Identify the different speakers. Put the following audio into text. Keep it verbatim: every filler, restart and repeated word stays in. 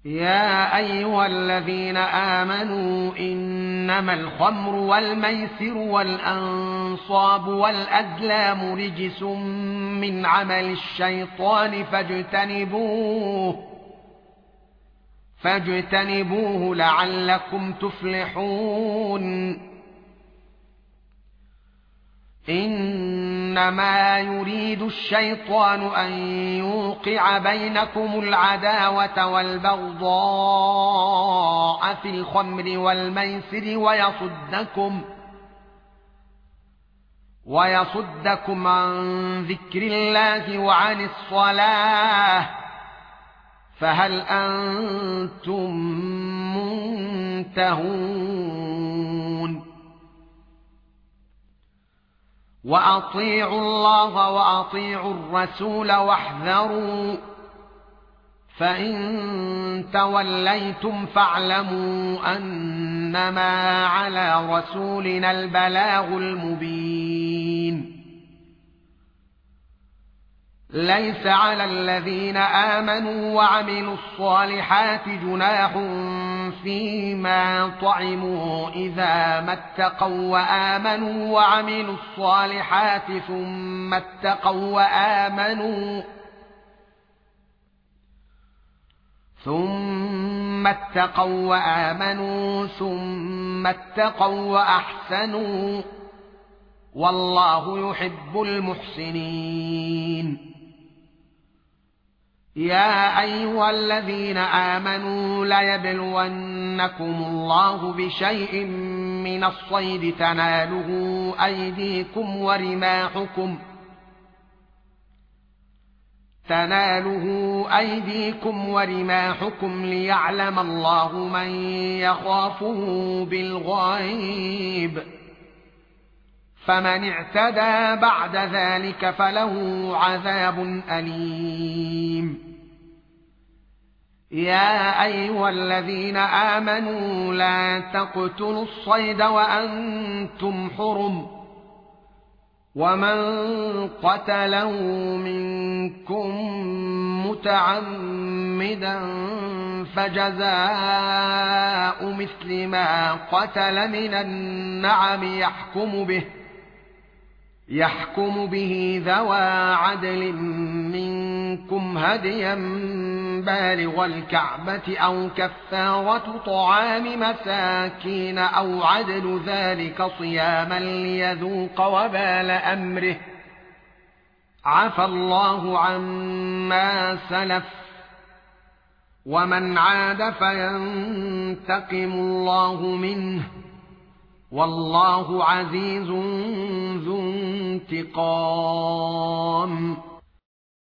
Speaker 1: يا أيها الذين آمنوا إنما الخمر والميسر والأنصاب والأزلام رجس من عمل الشيطان فاجتنبوه فاجتنبوه لعلكم تفلحون إنما يريد الشيطان أن يوقع بينكم العداوة والبغضاء في الخمر والميسر ويصدكم ويصدكم عن ذكر الله وعن الصلاة فهل أنتم منتهون وأطيعوا الله وأطيعوا الرسول واحذروا فإن توليتم فاعلموا أنما على رسولنا البلاغ المبين ليس على الذين آمنوا وعملوا الصالحات جناح فيما طعموا إذا ما اتقوا وآمنوا وعملوا الصالحات ثم اتقوا وآمنوا ثم اتقوا وآمنوا ثم اتقوا وأحسنوا والله يحب المحسنين يا أيها الذين آمنوا ليبلونكم الله بشيء من الصيد تناله أيديكم ورماحكم تناله أيديكم ورماحكم ليعلم الله من يخافه بالغيب فمن اعتدى بعد ذلك فله عذاب أليم يا أيها الذين آمنوا لا تقتلوا الصيد وأنتم حرم ومن قتله منكم متعمدا فجزاء مثل ما قتل من النعم يحكم به يحكم به ذوى عدل منكم هديا بالغ الكعبة أو كفارة طعام مساكين أو عدل ذلك صياما ليذوق وبال أمره عفى الله عما سلف ومن عاد فينتقم الله منه والله عزيز ذو انتقام